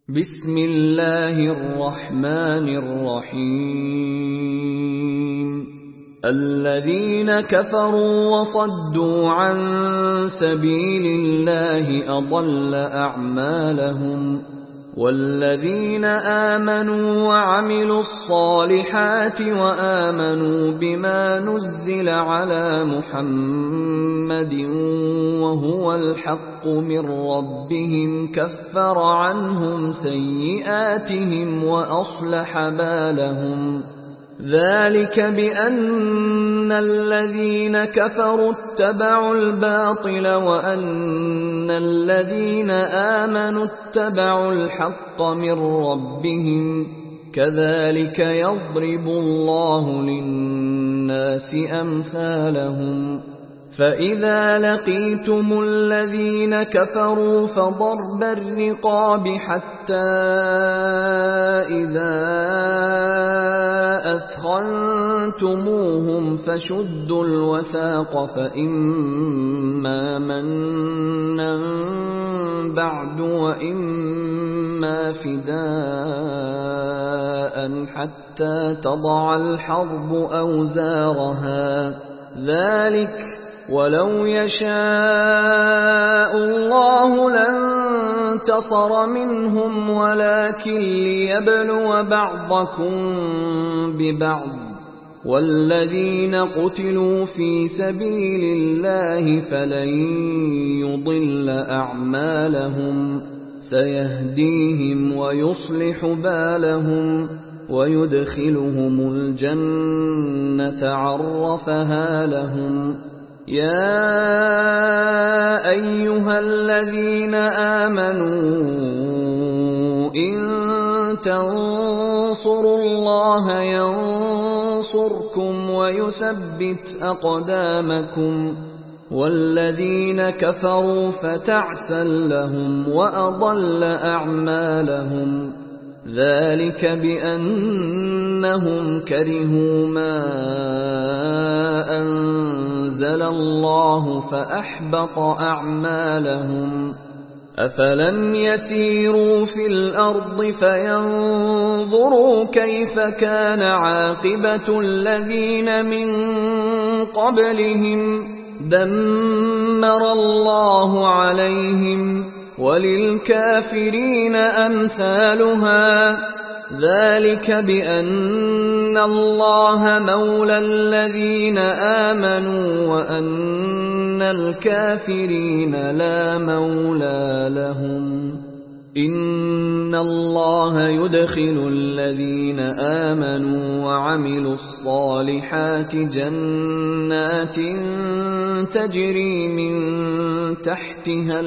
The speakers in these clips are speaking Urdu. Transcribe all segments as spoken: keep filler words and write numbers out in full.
بسم الله الرحمن الرحيم الذين كفروا وصدوا عن سبيل الله أضل أعمالهم والذين آمنوا وعملوا الصالحات وآمنوا بما نزل على محمد وهو الحق من ربهم كفر عنهم سيئاتهم وأصلح بالهم ذلك بأن الذين كفروا اتبعوا الباطل وأن الذين آمنوا اتبعوا الحق من ربهم كذلك يضرب الله للناس أمثالهم فإذا لقيتم الذين كفروا فضرب الرقاب حتى إذا أثخنتموهم فشدوا الوثاق فإما منا بعد وإما فداء حتى تضع الحرب أوزارها ذلك ولو يشاء الله لانتصر منهم ولكن ليبلو بعضكم ببعض والذين قتلوا في سبيل الله فلن يضل أعمالهم سيهديهم ويصلح بالهم ويدخلهم الجنة عرفها لهم يا أيها الذين آمنوا إن تنصروا الله ينصركم ويثبت أقدامكم والذين كفروا فتعسا لهم وأضل أعمالهم ذلك بأنهم كرهوا ما أنزل الله فأحبط أعمالهم أفلم يسيروا في الأرض فينظروا كيف كان عاقبة الذين من قبلهم دمر الله عليهم وللكافرين أمثالها ذلك بأن الله مولى الذين آمنوا وأن الكافرين لا مولى لهم إن الله يدخل الذين آمنوا وعملوا الصالحات جنات تجري من تحتها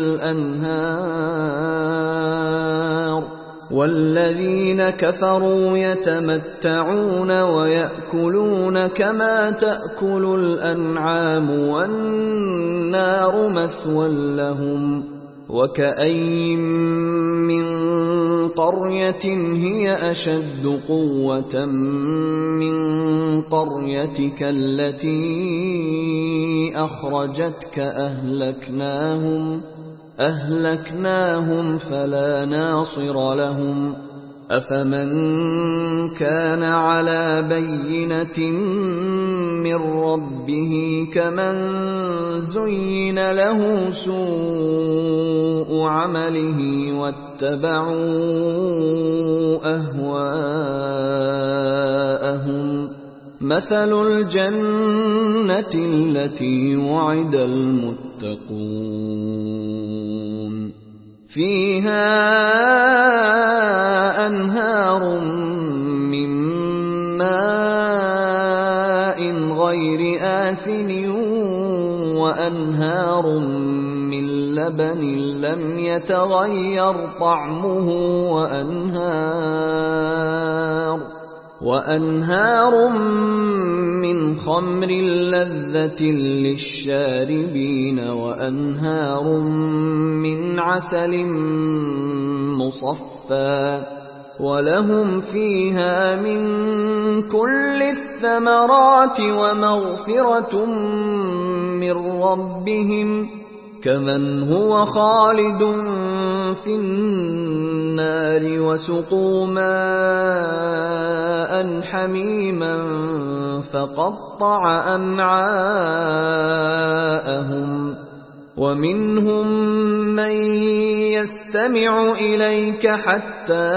الأنهار والذين كفروا يتمتعون ويأكلون كما تأكل الأنعام والنار مثوى لهم وكأين من قرية هي أشد قوة من قريتك التي أخرجتك أهلكناهم أهلكناهم فلا ناصر لهم أفمن كان على بينة من ربه كمن زين له سوء عمله واتبعوا أهواءهم مثل الجنة التي وعد المتقون فيها أنهار من ماء غير آسن وأنهار من لبن لم يتغير طعمه وأنهار وأنهار من خمر لذة للشاربين وأنهار من عسل مصفى ولهم فيها من كل الثمرات ومغفرة من ربهم كمن هو خالد في النار النار وسقوا ماء حميما فقطع أمعاءهم ومنهم من يستمع إليك حتى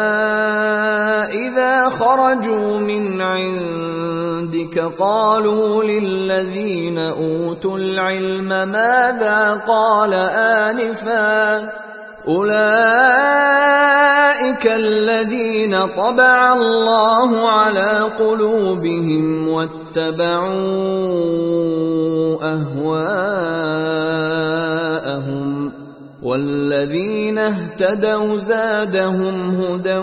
إذا خرجوا من عندك قالوا للذين أوتوا العلم ماذا قال آنفا أولئك الذين طبع الله على قلوبهم واتبعوا أهواءهم والذين اهتدوا زادهم هدى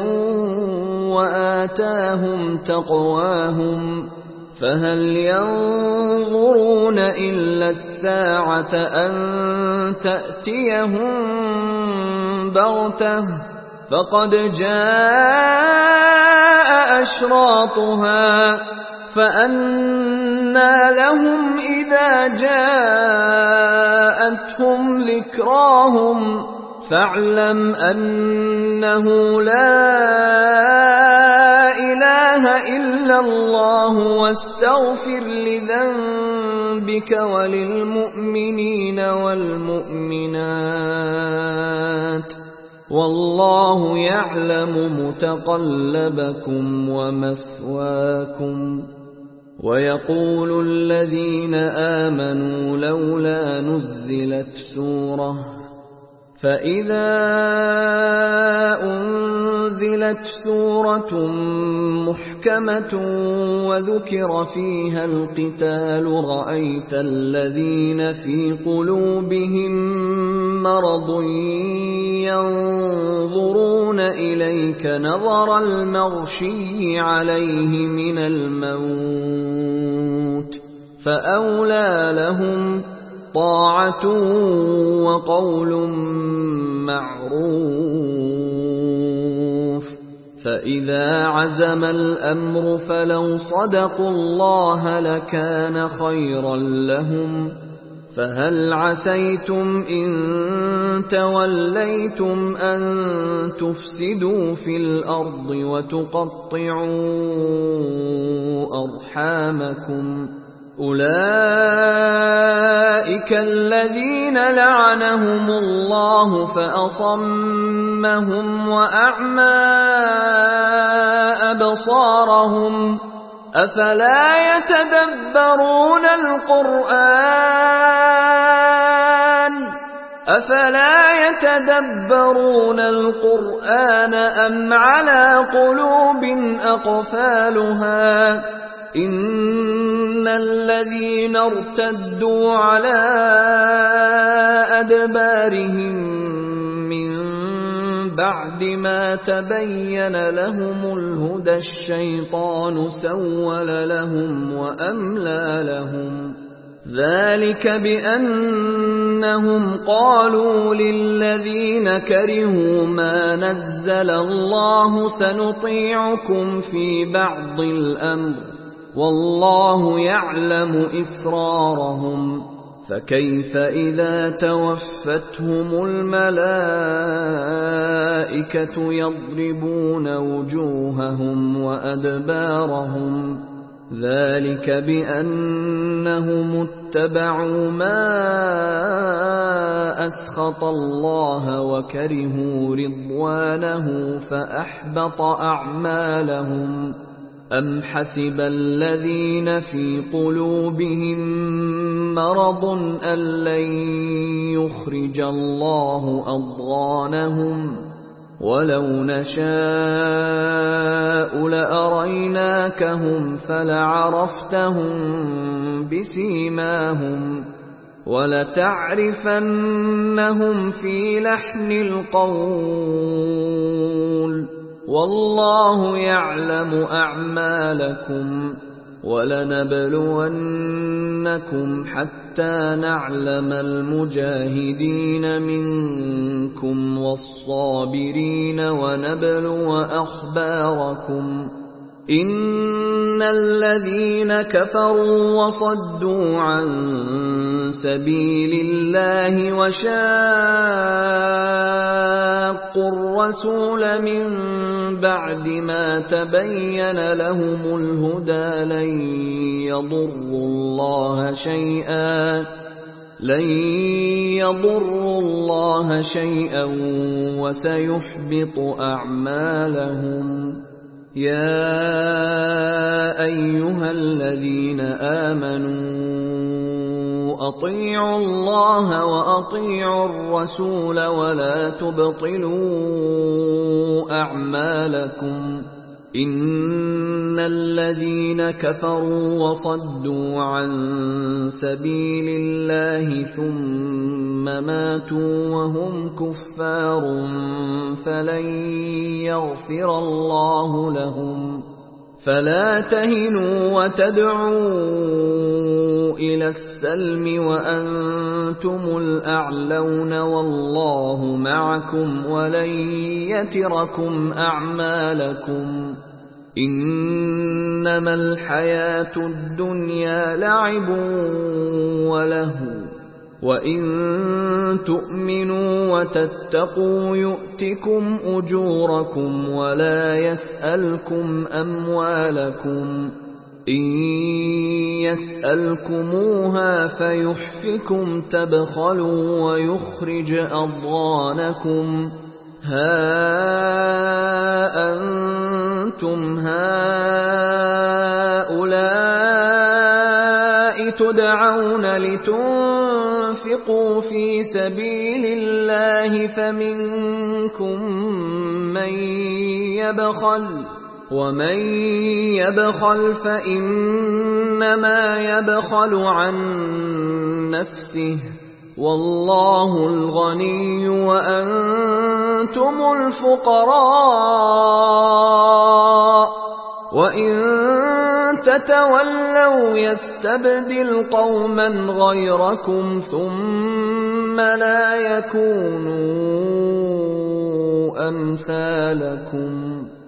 وآتاهم تقواهم فهل ينظرون إلا الساعة أن تأتيهم بغتة فقد جاء أشراطها فأنى لهم إذا جاءتهم ذكراهم فاعلم أنه لا إله إلا الله واستغفر لذنبك وللمؤمنين والمؤمنات والله يعلم متقلبكم ومثواكم ويقول الذين آمنوا لولا نزلت سورة فإذا أنزلت سورة محكمة وذكر فيها القتال رأيت الذين في قلوبهم مرض ينظرون إليك نظر المغشي عليه من الموت فأولى لهم طاعة وقول معروف فإذا عزم الأمر فلو صدقوا الله لكان خيرا لهم فهل عسيتم إن توليتم أن تفسدوا في الأرض وتقطعوا أرحامكم أولئك الذين لعنهم الله فأصمهم وأعمى أبصارهم أفلا يتدبرون القرآن أفلا يتدبرون القرآن أم على قلوب أقفالها إن الذين ارتدوا على أدبارهم من بعد ما تبين لهم الهدى الشيطان سول لهم وأملى لهم ذلك بأنهم قالوا للذين كرهوا ما نزل الله سنطيعكم في بعض الأمر والله يعلم إسرارهم فكيف إذا توفتهم الملائكة يضربون وجوههم وأدبارهم ذلك بأنهم اتبعوا ما أسخط الله وكرهوا رضوانه فأحبط أعمالهم أم حسب الذين في قلوبهم مرض أن لن يخرج الله أضغانهم ولو نشاء لأريناكهم فلعرفتهم بسيماهم ولتعرفنهم في لحن القول والله يعلم أعمالكم ولنبلونكم حتى نعلم المجاهدين منكم والصابرين ونبلو أخباركم إن الذين كفروا وصدوا عن سبيل الله وشاقوا الرسول من بعد ما تبين لهم الهدى لن يضروا الله شيئا لن يضروا الله شيئا وسيحبط أعمالهم. يا أيها الذين آمنوا أطيعوا الله وأطيعوا الرسول ولا تبطلوا أعمالكم. إن الذين كفروا وصدوا عن سبيل الله ثم ماتوا وهم كفار فلن يغفر الله لهم. فلا تهنوا وتدعوا إلى السلم وأنتم الأعلون والله معكم ولن يتركم أعمالكم. إنما الحياة الدنيا لعب ولهو وإن تؤمنوا وتتقوا يؤتكم أجوركم ولا يسألكم أموالكم. إن يسألكموها فيحفكم تبخلوا ويخرج أضغانكم. ها أنتم هؤلاء تدعون لتنفقوا في سبيل الله فمنكم من يبخل ومن يبخل فإنما يبخل عن نفسه والله الغني وأنتم الفقراء وإن تتولوا يستبدل قوما غيركم ثم لا يكونوا أمثالكم.